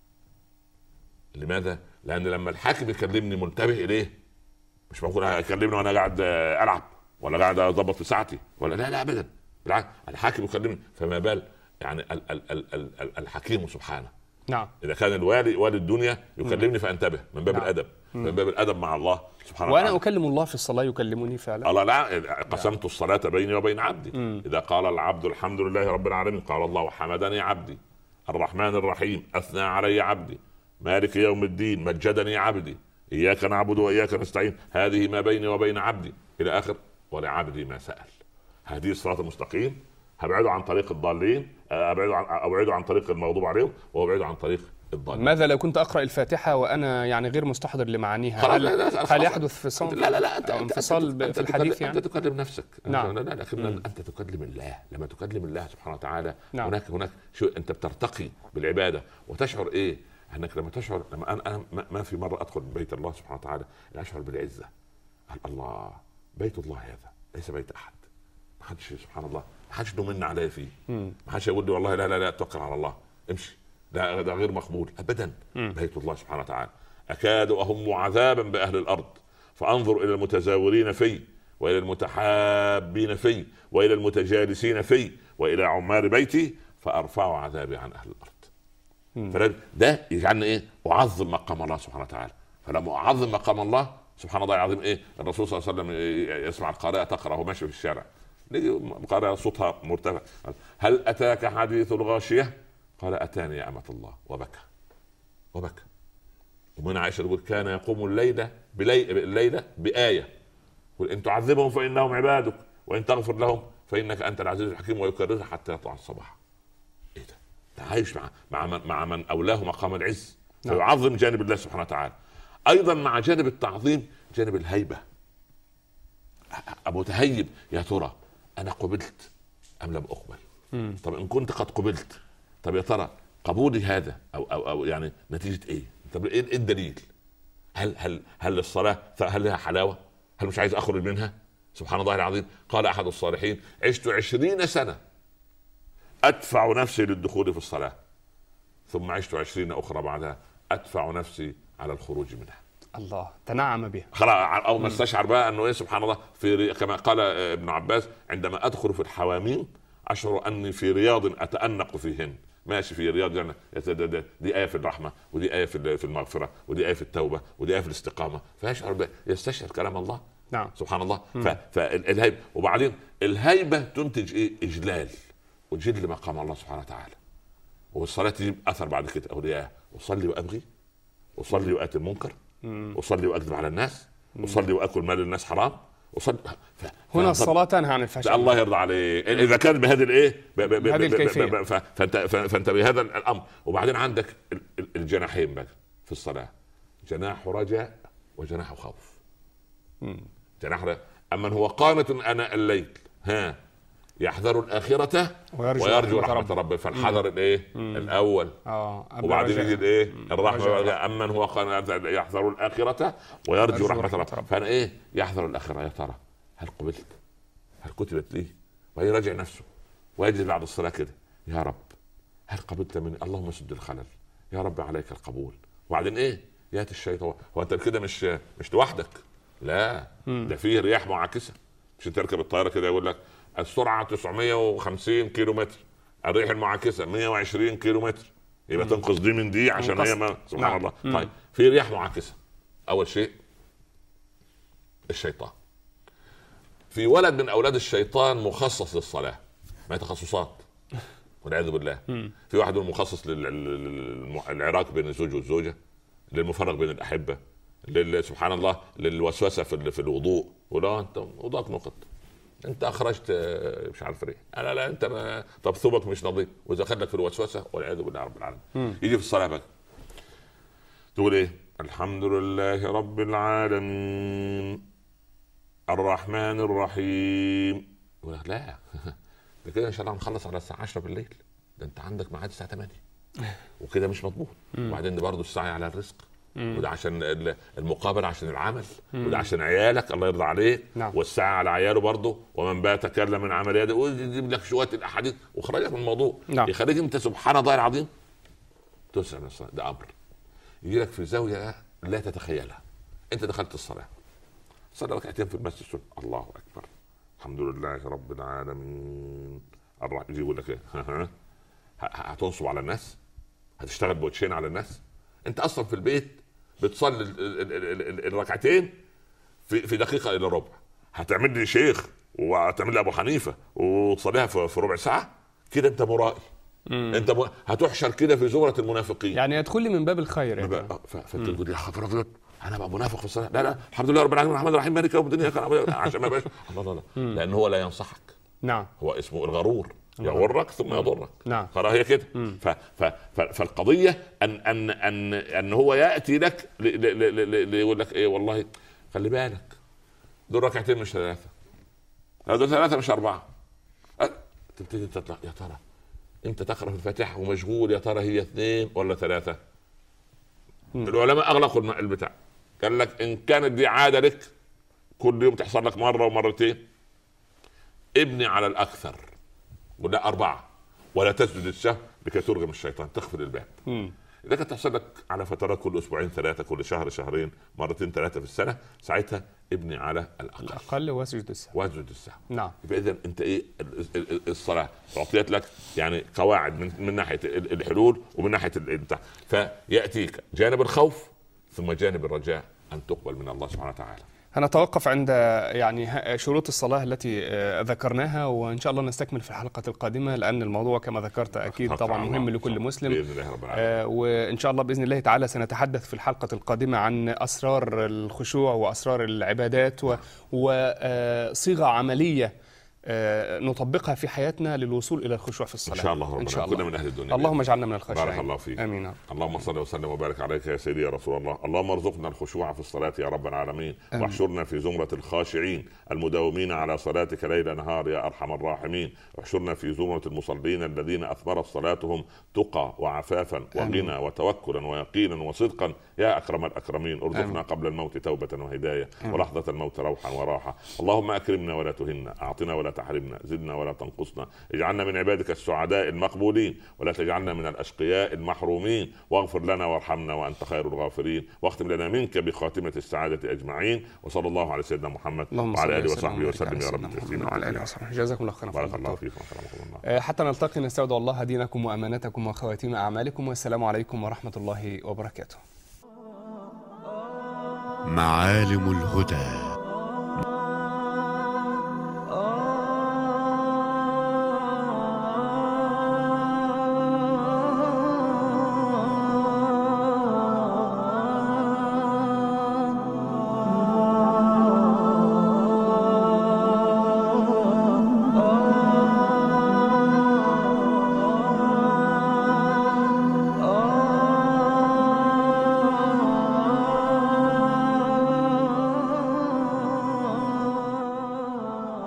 لماذا؟ لان لما الحاكم يكلمني منتبه اليه، مش ممكن يكلمني وانا قاعد العب ولا قاعد اضبط في ساعتي ولا لا لا ابدا. بالعكس الحاكم يكلمني، فما بال يعني ال ال ال ال الحكيم سبحانه.
نعم.
اذا كان الوالي والي الدنيا يكلمني فانتبه من باب نعم. الادب، من باب الادب مع الله سبحانه
وأنا وتعالى. وانا اكلم الله في الصلاه يكلمني فعلا.
الله لا قسمت الصلاه بيني وبين عبدي. مم. اذا قال العبد الحمد لله رب العالمين قال الله حمدني عبدي، الرحمن الرحيم اثنى علي عبدي، مالك يوم الدين مجدني عبدي، اياك نعبد واياك نستعين هذه ما بيني وبين عبدي الى اخر، ولعبدي ما سأل. هذه الصراط المستقيم. هبعده عن طريق الضالين، ابعده عن ابعده عن طريق المغضوب عليهم، وابعده عن طريق الضالين.
ماذا لو كنت اقرا الفاتحه وانا يعني غير مستحضر لمعانيها؟ هل, لا لا هل يحدث فصال؟
لا لا لا انت
انفصال
أنت
في الحديث؟ يعني
انت تكلم نفسك.
نعم.
لا لا لكن انت تكلم الله. لما تكلم الله سبحانه وتعالى
نعم.
هناك هناك شو انت بترتقي بالعباده وتشعر ايه؟ انك لما تشعر، لما انا انا ما في مره ادخل بيت الله سبحانه وتعالى اشعر بالعزه. الله بيت الله هذا ليس بيت احد. ما حدش سبحان الله ما حدش يمن علي فيه. ما حدش يقول لي والله لا لا لا توكل على الله امشي، ده ده غير مقبول ابدا. مم. بيت الله سبحانه وتعالى. اكاد اهم عذابا باهل الارض فانظر الى المتزاورين فيه والى المتحابين فيه والى المتجالسين فيه والى عمار بيتي فارفع عذابي عن اهل الارض. فده يجعلني ايه؟ اعظم مقام الله سبحانه وتعالى. فلما اعظم مقام الله سبحان الله العظيم ايه؟ الرسول صلى الله عليه وسلم يسمع القارئة تقرأ وهو ماشي في الشارع، قارئة صوتها مرتفع، هل أتاك حديث الغاشية؟ قال أتاني يا أمة الله، وبكى وبكى. ومن عائشة تقول كان يقوم الليلة بلي... الليلة بآية قل ان تعذبهم فانهم عبادك وان تغفر لهم فانك انت العزيز الحكيم، ويكررها حتى يطلع الصباح. ايه ده؟ ده عايش مع مع من, مع من اولاه مقام العز، فيعظم جانب الله سبحانه وتعالى. ايضا مع جانب التعظيم جانب الهيبه، متهيب، يا ترى انا قبلت ام لم اقبل؟ مم. طب ان كنت قد قبلت، طب يا ترى قبولي هذا او او او يعني نتيجه ايه؟ طب ايه الدليل؟ هل هل هل الصلاه هل لها حلاوه؟ هل مش عايز اخرج منها؟ سبحان الله العظيم. قال احد الصالحين: عشت عشرين سنه ادفع نفسي للدخول في الصلاه، ثم عشت عشرين اخرى بعدها ادفع نفسي على الخروج منها.
الله، تنعم بها.
خلاص اول ما استشعر بقى انه ايه، سبحان الله، في كما قال ابن عباس: عندما ادخل في الحواميم اشعر اني في رياض اتانق فيهن. ماشي في رياض جنة، دي آية في الرحمة، ودي آية في المغفرة، ودي آية في التوبة، ودي آية في الاستقامة. فيشعر يستشعر كلام الله.
نعم.
سبحان الله. فالهيبة، وبعدين الهيبة تنتج ايه؟ اجلال وجل مقام الله سبحانه وتعالى. والصلاة تجيب اثر بعد كده، اولياء: اصلي وابغي، اصلي واتي المنكر، اصلي واكذب على الناس، اصلي واكل مال الناس حرام، وصل. ف...
هنا الصلاة تنهى عن الفحشاء.
الله يرضى عليه اذا كان بهذه الايه،
بهذه الكيفية.
فانت فانت بهذا الامر. وبعدين عندك الجناحين بقى في الصلاة: جناح رجاء وجناح خوف. جناح رجاء: اما هو قانت اناء الليل ها يحذر الآخرة ويرجو, ويرجو رحمة, رحمة ربه. فالحذر الايه الاول،
اه
وبعدين يجي الايه الرحمة. اما هو قانت يحذر الآخرة ويرجو رحمة ربه. فانا ايه يحذر الآخرة؟ يا ترى هل قبلت؟ هل كتبت لي؟ ويراجع نفسه ويجي بعد الصلاة كده: يا رب هل قبلت مني؟ اللهم سد الخلل، يا رب عليك القبول. وبعدين ايه؟ ياتي الشيطان. هو انت كده مش مش لوحدك، لا، ده فيه رياح معاكسة. مش تركب الطيارة كده يقول لك السرعة تسعمائة وخمسين كيلو متر، الريح المعاكسة مائة وعشرين كيلو متر، يبقى تنقص دي من دي عشان هي ما... سبحان نعم. الله. مم. طيب في رياح معاكسة. اول شيء الشيطان. في ولد من اولاد الشيطان مخصص للصلاة، ما تخصصات والعياذ بالله. مم. في واحد مخصص للعراق بين الزوج والزوجة، للمفرق بين الأحبة، لل... سبحان الله، للوسوسة في, في الوضوء. ولا انت وضعك نقط، انت اخرجت مش عارف ايه، لا لا انت ما... طب ثوبك مش نظيف، واذا خلك في الوسوسه والعياذ بالله رب العالمين. م. يجي في الصلاه بقى تقول ايه؟ الحمد لله رب العالمين الرحمن الرحيم. يقول لك لا ده كده ان شاء الله هنخلص على الساعه عشرة بالليل، ده انت عندك ميعاد الساعه ثمانية وكده مش مضبوط. وبعدين ده برضه السعي على الرزق، وده عشان المقابله، عشان العمل، وده عشان عيالك الله يرضى عليك. نعم. والسعي على عياله برضه. ومن بات تكلم من عمل يده، ويجيب لك شويه الاحاديث وخرجك من الموضوع. نعم. يخليك انت سبحان الله العظيم تسرع من الصلاه. ده امر يجي لك في زاويه لا تتخيلها. انت دخلت الصلاه، صلى ركعتين في المسجد، سنة. الله اكبر، الحمد لله رب العالمين الرحمن. يجي يقول لك ايه؟ هتنصب على الناس؟ هتشتغل بوتشين على الناس؟ انت اصلا في البيت بتصلي الركعتين في في دقيقه الا ربع. هتعمل لي شيخ وهتعمل لي ابو حنيفه وتصليها في ربع ساعه؟ كده انت مرائي. مم. انت م... هتحشر كده في زمره المنافقين.
يعني يدخل لي من باب الخير يعني.
فانت تقول يا خبر ابيض انا بقى منافق في الصلاه؟ لا لا الحمد لله رب العالمين الرحمن الرحيم مالك يوم الدين عشان ما بقاش الله لا لا. لان هو لا ينصحك. نعم. هو اسمه الغرور، يغرك ثم يضرك.
نعم.
قرأ هي كده. ف... ف... ف... فالقضيه ان ان ان ان هو ياتي لك يقول لك ايه؟ والله خلي بالك دول ركعتين مش ثلاثه، هذول ثلاثه مش اربعه. أه... تبتدي تطلع يا ترى انت تقرا في الفاتحه ومشغول، يا ترى هي اثنين ولا ثلاثه؟ مم. العلماء اغلقوا البتاع، قال لك ان كانت دي عاده لك كل يوم تحصل لك مره ومرتين، ابني على الاكثر ولا أربعة، ولا تسجد السهو لكي ترغم الشيطان، تغفل الباب. مم. إذا كانت تحصل لك على فترات كل أسبوعين ثلاثة، كل شهر شهرين، مرتين ثلاثة في السنة، ساعتها ابني على الأقل
الأقل واسجد السهو.
واسجد السهو.
نعم.
فإذا أنت إيه الصلاة أعطيت لك يعني قواعد من, من ناحية الحلول ومن ناحية البتاع، فيأتيك جانب الخوف ثم جانب الرجاء أن تقبل من الله سبحانه وتعالى.
هنتوقف عند يعني شروط الصلاة التي ذكرناها، وإن شاء الله نستكمل في الحلقة القادمة، لأن الموضوع كما ذكرت أكيد طبعا مهم لكل مسلم بإذن الله رب العالمين. وإن شاء الله بإذن الله تعالى سنتحدث في الحلقة القادمة عن أسرار الخشوع وأسرار العبادات وصيغة عملية نطبقها في حياتنا للوصول الى الخشوع في الصلاه.
ان شاء الله ربنا.
إن شاء الله.
كنا من اهل الدنيا.
اللهم اجعلنا من الخاشعين.
بارك الله فيك.
امين.
اللهم صل وسلم وبارك عليك يا سيدي يا رسول الله. اللهم ارزقنا الخشوع في الصلاه يا رب العالمين، واحشرنا في زمره الخاشعين المداومين على صلاتك ليل نهار يا ارحم الراحمين، واحشرنا في زمره المصلين الذين اثمرت صلاتهم تقى وعفافا وغنى وتوكلا ويقينا وصدقا يا اكرم الاكرمين. ارزقنا قبل الموت توبه وهدايه، ولحظه الموت روحا وراحه. اللهم اكرمنا ولا تهنا، اعطنا ولا تحرمنا، زدنا ولا تنقصنا، اجعلنا من عبادك السعداء المقبولين، ولا تجعلنا من الاشقياء المحرومين، واغفر لنا وارحمنا وانت خير الغافرين، واختم لنا منك بخاتمه السعاده اجمعين. وصلى الله على سيدنا محمد وعلى اله وصحبه وسلم يا رب تسليما.
وعلى اله وصحبه. جزاكم الله خيرا.
بارك الله فيكم ورحمه الله.
حتى نلتقي نستودع الله دينكم وامانتكم وخواتيم اعمالكم، والسلام عليكم ورحمه الله وبركاته.
معالم الهدى.